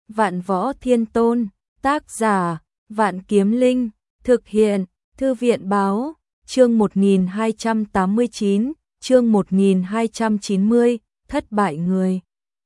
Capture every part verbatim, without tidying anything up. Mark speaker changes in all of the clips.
Speaker 1: Vạn Võ Thiên Tôn, tác giả, Vạn Kiếm Linh, thực hiện, Thư viện báo, chương một nghìn hai trăm tám mươi chín, chương một nghìn hai trăm chín mươi, thất bại người.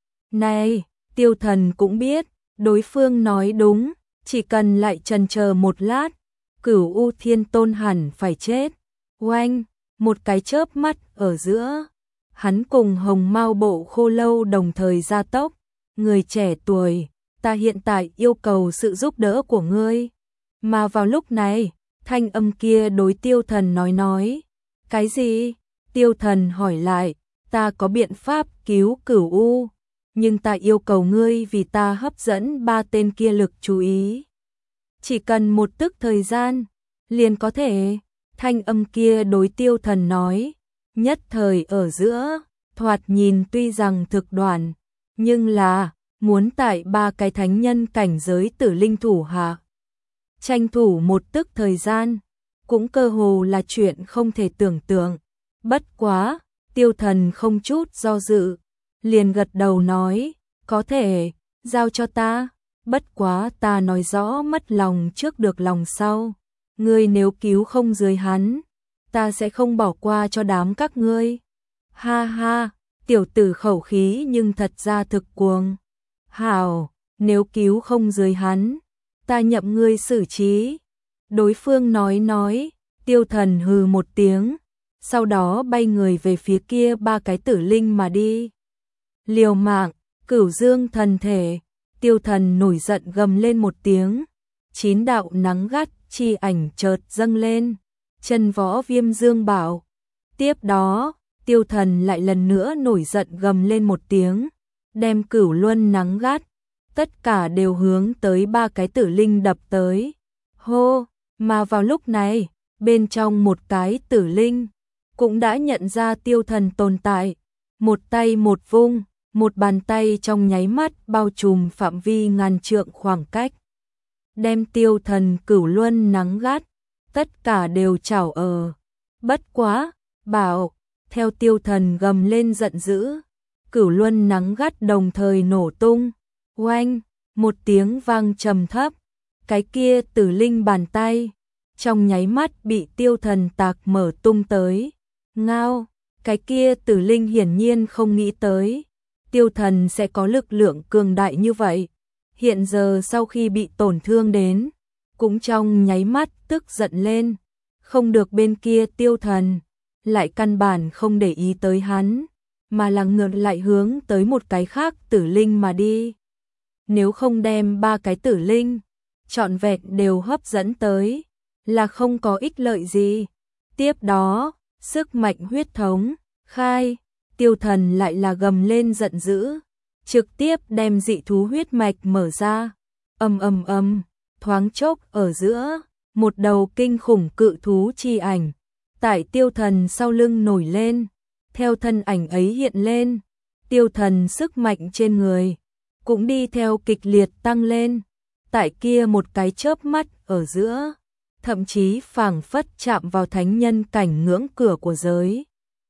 Speaker 1: Này, Tiêu Thần cũng biết, đối phương nói đúng, chỉ cần lại chần chờ một lát, Cửu U Thiên Tôn hẳn phải chết. Oanh, một cái chớp mắt ở giữa, hắn cùng Hồng Mao Bộ Khô Lâu đồng thời gia tốc. Người trẻ tuổi, ta hiện tại yêu cầu sự giúp đỡ của ngươi. Mà vào lúc này, thanh âm kia đối Tiêu Thần nói nói. Cái gì? Tiêu Thần hỏi lại, ta có biện pháp cứu Cửu U, nhưng ta yêu cầu ngươi vì ta hấp dẫn ba tên kia lực chú ý. Chỉ cần một tức thời gian, liền có thể. Thanh âm kia đối Tiêu Thần nói, nhất thời ở giữa, thoạt nhìn tuy rằng thực đoạn, nhưng là, muốn tại ba cái thánh nhân cảnh giới tử linh thủ hạ. Tranh thủ một tức thời gian, cũng cơ hồ là chuyện không thể tưởng tượng. Bất quá, Tiêu Thần không chút do dự, liền gật đầu nói, có thể, giao cho ta, bất quá ta nói rõ mất lòng trước được lòng sau. Ngươi nếu cứu không dưới hắn, ta sẽ không bỏ qua cho đám các ngươi. Ha ha, tiểu tử khẩu khí nhưng thật ra thực cuồng. Hảo, nếu cứu không dưới hắn, ta nhậm ngươi xử trí. Đối phương nói nói, Tiêu Thần hừ một tiếng, sau đó bay người về phía kia ba cái tử linh mà đi. Liều mạng, Cửu Dương thần thể, Tiêu Thần nổi giận gầm lên một tiếng, chín đạo nắng gắt chi ảnh chợt dâng lên, chân võ Viêm Dương bảo. Tiếp đó, Tiêu Thần lại lần nữa nổi giận gầm lên một tiếng, đem Cửu Luân nắng gắt, tất cả đều hướng tới ba cái tử linh đập tới. Hô, mà vào lúc này, bên trong một cái tử linh, cũng đã nhận ra Tiêu Thần tồn tại, một tay một vung, một bàn tay trong nháy mắt bao trùm phạm vi ngàn trượng khoảng cách. Đem Tiêu Thần Cửu Luân nắng gắt, tất cả đều chảo ở. Bất quá, bảo, theo Tiêu Thần gầm lên giận dữ, Cửu Luân nắng gắt đồng thời nổ tung. Oanh, một tiếng vang trầm thấp, cái kia tử linh bàn tay, trong nháy mắt bị Tiêu Thần tạc mở tung tới. Ngao, cái kia tử linh hiển nhiên không nghĩ tới, Tiêu Thần sẽ có lực lượng cường đại như vậy. Hiện giờ sau khi bị tổn thương đến, cũng trong nháy mắt tức giận lên, không được bên kia Tiêu Thần, lại căn bản không để ý tới hắn, mà là ngược lại hướng tới một cái khác tử linh mà đi. Nếu không đem ba cái tử linh, trọn vẹn đều hấp dẫn tới, là không có ích lợi gì. Tiếp đó, sức mạnh huyết thống, khai, Tiêu Thần lại là gầm lên giận dữ, trực tiếp đem dị thú huyết mạch mở ra. Ầm ầm ầm, thoáng chốc ở giữa, một đầu kinh khủng cự thú chi ảnh, tại Tiêu Thần sau lưng nổi lên. Theo thân ảnh ấy hiện lên, Tiêu Thần sức mạnh trên người cũng đi theo kịch liệt tăng lên. Tại kia một cái chớp mắt ở giữa, thậm chí phảng phất chạm vào thánh nhân cảnh ngưỡng cửa của giới.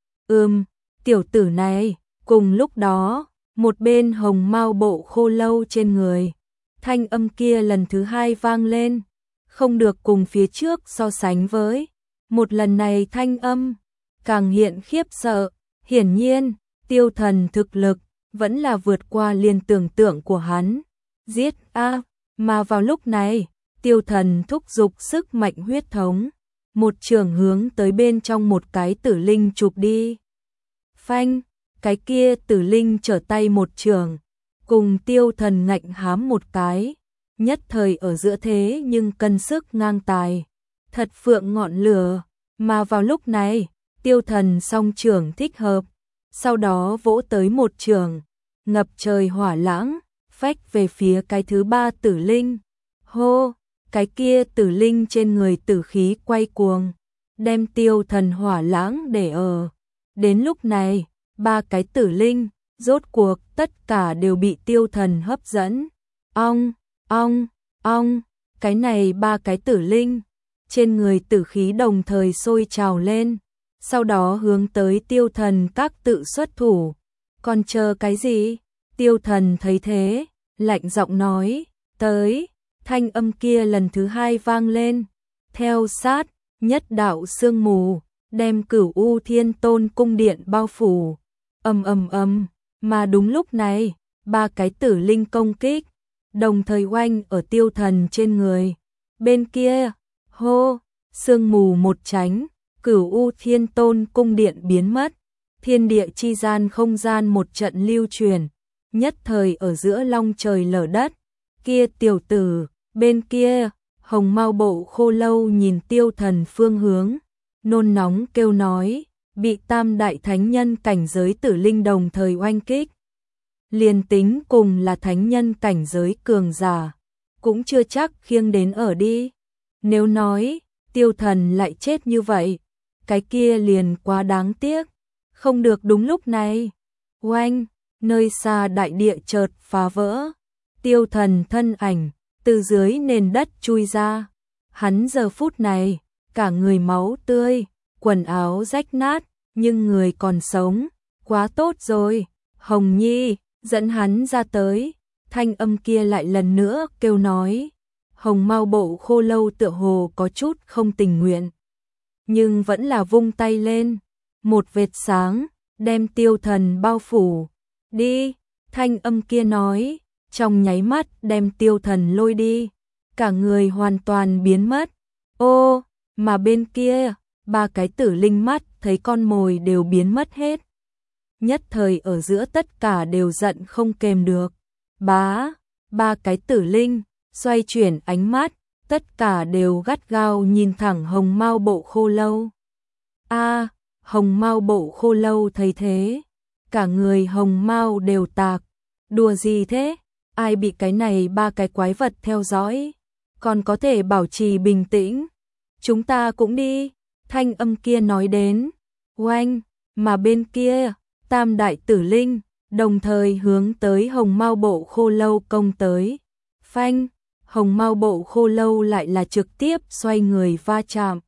Speaker 1: Ừm, tiểu tử này, cùng lúc đó, một bên Hồng Mao Bộ Khô Lâu trên người, thanh âm kia lần thứ hai vang lên, không được cùng phía trước so sánh với. Một lần này thanh âm càng hiện khiếp sợ, hiển nhiên, Tiêu Thần thực lực vẫn là vượt qua liên tưởng tượng của hắn. Giết a, mà vào lúc này, Tiêu Thần thúc giục sức mạnh huyết thống, một trường hướng tới bên trong một cái tử linh chụp đi. Phanh, cái kia tử linh trở tay một trường, cùng Tiêu Thần ngạnh hám một cái, nhất thời ở giữa thế nhưng cân sức ngang tài, thật phượng ngọn lửa. Mà vào lúc này, Tiêu Thần song trường thích hợp, sau đó vỗ tới một trường, ngập trời hỏa lãng, phách về phía cái thứ ba tử linh. Hô, cái kia tử linh trên người tử khí quay cuồng, đem Tiêu Thần hỏa lãng để ở. Đến lúc này, ba cái tử linh, rốt cuộc tất cả đều bị Tiêu Thần hấp dẫn. Ong, ong, ong, cái này ba cái tử linh, trên người tử khí đồng thời sôi trào lên, sau đó hướng tới Tiêu Thần các tự xuất thủ. Còn chờ cái gì? Tiêu Thần thấy thế, lạnh giọng nói, tới, thanh âm kia lần thứ hai vang lên, theo sát, nhất đạo sương mù, đem Cửu U Thiên Tôn cung điện bao phủ, ầm ầm ầm, mà đúng lúc này, ba cái tử linh công kích, đồng thời oanh ở Tiêu Thần trên người, bên kia, hô, sương mù một tránh, Cửu U Thiên Tôn cung điện biến mất, thiên địa chi gian không gian một trận lưu truyền, nhất thời ở giữa long trời lở đất, kia tiểu tử, bên kia, Hồng Mao Bộ Khô Lâu nhìn Tiêu Thần phương hướng, nôn nóng kêu nói, bị tam đại thánh nhân cảnh giới tử linh đồng thời oanh kích. Liền tính cùng là thánh nhân cảnh giới cường giả, cũng chưa chắc khiêng đến ở đi. Nếu nói, Tiêu Thần lại chết như vậy, cái kia liền quá đáng tiếc. Không được đúng lúc này. Oanh, nơi xa đại địa chợt phá vỡ. Tiêu Thần thân ảnh, từ dưới nền đất chui ra. Hắn giờ phút này, cả người máu tươi, quần áo rách nát, nhưng người còn sống. Quá tốt rồi, Hồng Nhi, dẫn hắn ra tới. Thanh âm kia lại lần nữa kêu nói. Hồng Mao Bộ Khô Lâu tựa hồ có chút không tình nguyện, nhưng vẫn là vung tay lên, một vệt sáng đem Tiêu Thần bao phủ. Đi, thanh âm kia nói, trong nháy mắt đem Tiêu Thần lôi đi, cả người hoàn toàn biến mất. Ô, mà bên kia, ba cái tử linh mắt thấy con mồi đều biến mất hết. Nhất thời ở giữa tất cả đều giận không kềm được. Bá, ba cái tử linh xoay chuyển ánh mắt, tất cả đều gắt gao nhìn thẳng Hồng Mao Bộ Khô Lâu. A, Hồng Mao Bộ Khô Lâu thấy thế, cả người Hồng Mao đều tạc. Đùa gì thế? Ai bị cái này ba cái quái vật theo dõi, còn có thể bảo trì bình tĩnh? Chúng ta cũng đi. Thanh âm kia nói đến. Oanh, mà bên kia, tam đại tử linh đồng thời hướng tới Hồng Mao Bộ Khô Lâu công tới. Phanh, Hồng Mao Bộ Khô Lâu lại là trực tiếp xoay người va chạm,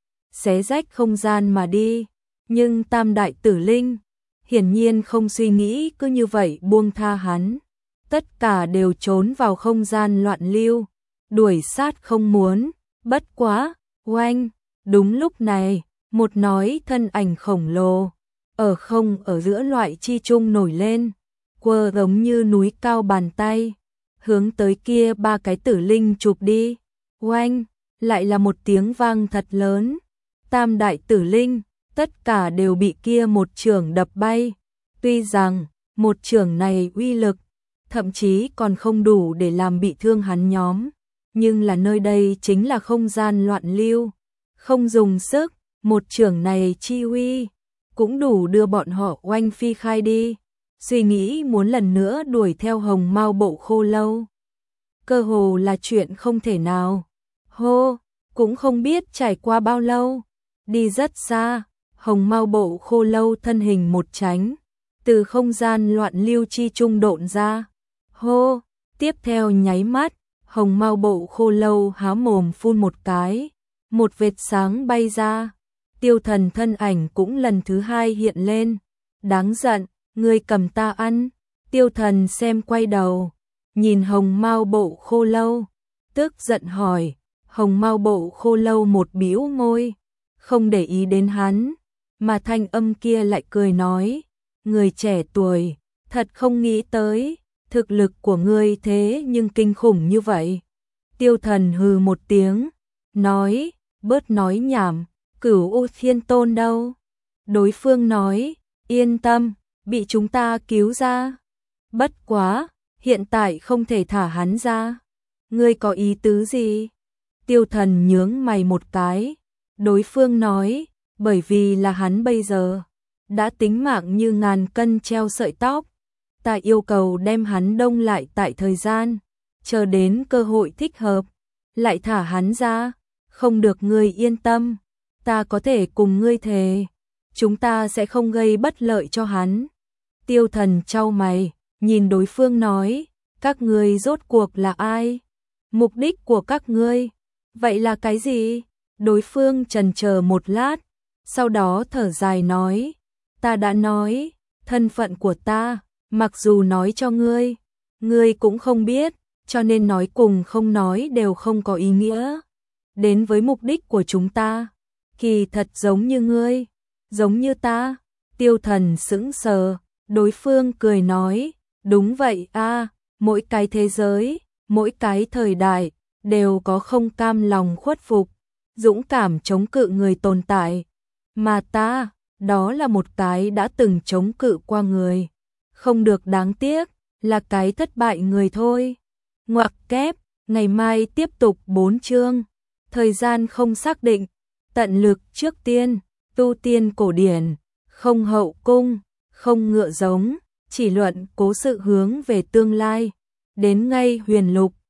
Speaker 1: xé rách không gian mà đi. Nhưng tam đại tử linh hiển nhiên không suy nghĩ cứ như vậy buông tha hắn, tất cả đều trốn vào không gian loạn lưu, đuổi sát không muốn. Bất quá, oanh, đúng lúc này, một nói thân ảnh khổng lồ ở không ở giữa loại chi trung nổi lên, quơ giống như núi cao bàn tay, hướng tới kia ba cái tử linh chụp đi. Oanh, lại là một tiếng vang thật lớn, tam đại tử linh tất cả đều bị kia một chưởng đập bay. Tuy rằng một chưởng này uy lực thậm chí còn không đủ để làm bị thương hắn nhóm, nhưng là nơi đây chính là không gian loạn lưu, không dùng sức, một chưởng này chi uy cũng đủ đưa bọn họ oanh phi khai đi. Suy nghĩ muốn lần nữa đuổi theo Hồng Mao Bộ Khô Lâu, cơ hồ là chuyện không thể nào. Hô, cũng không biết trải qua bao lâu, đi rất xa, Hồng Mao Bộ Khô Lâu thân hình một tránh, từ không gian loạn lưu chi trung độn ra. Hô, tiếp theo nháy mắt, Hồng Mao Bộ Khô Lâu há mồm phun một cái, một vệt sáng bay ra. Tiêu Thần thân ảnh cũng lần thứ hai hiện lên. Đáng giận, ngươi cầm ta ăn. Tiêu Thần xem quay đầu, nhìn Hồng Mao Bộ Khô Lâu, tức giận hỏi. Hồng Mao Bộ Khô Lâu một bĩu môi, không để ý đến hắn, mà thanh âm kia lại cười nói, người trẻ tuổi, thật không nghĩ tới, thực lực của ngươi thế nhưng kinh khủng như vậy. Tiêu Thần hừ một tiếng, nói, bớt nói nhảm, Cửu U Thiên Tôn đâu? Đối phương nói, yên tâm, bị chúng ta cứu ra. Bất quá, hiện tại không thể thả hắn ra. Ngươi có ý tứ gì? Tiêu Thần nhướng mày một cái. Đối phương nói, bởi vì là hắn bây giờ đã tính mạng như ngàn cân treo sợi tóc. Ta yêu cầu đem hắn đông lại tại thời gian, chờ đến cơ hội thích hợp, lại thả hắn ra. Không được, ngươi yên tâm, ta có thể cùng ngươi thề, chúng ta sẽ không gây bất lợi cho hắn. Tiêu Thần chau mày, nhìn đối phương nói, các ngươi rốt cuộc là ai? Mục đích của các ngươi, vậy là cái gì? Đối phương chần chờ một lát, sau đó thở dài nói, ta đã nói, thân phận của ta, mặc dù nói cho ngươi, Ngươi cũng không biết, cho nên nói cùng không nói đều không có ý nghĩa. Đến với mục đích của chúng ta, kỳ thật giống như ngươi, giống như ta. Tiêu Thần sững sờ, đối phương cười nói, đúng vậy a, mỗi cái thế giới, mỗi cái thời đại, đều có không cam lòng khuất phục, dũng cảm chống cự người tồn tại. Mà ta, đó là một cái đã từng chống cự qua người. Không được đáng tiếc, là cái thất bại người thôi. Ngoặc kép, ngày mai tiếp tục bốn chương. Thời gian không xác định, tận lực trước tiên, tu tiên cổ điển, không hậu cung, không ngựa giống, chỉ luận cố sự hướng về tương lai. Đến ngay huyền lục,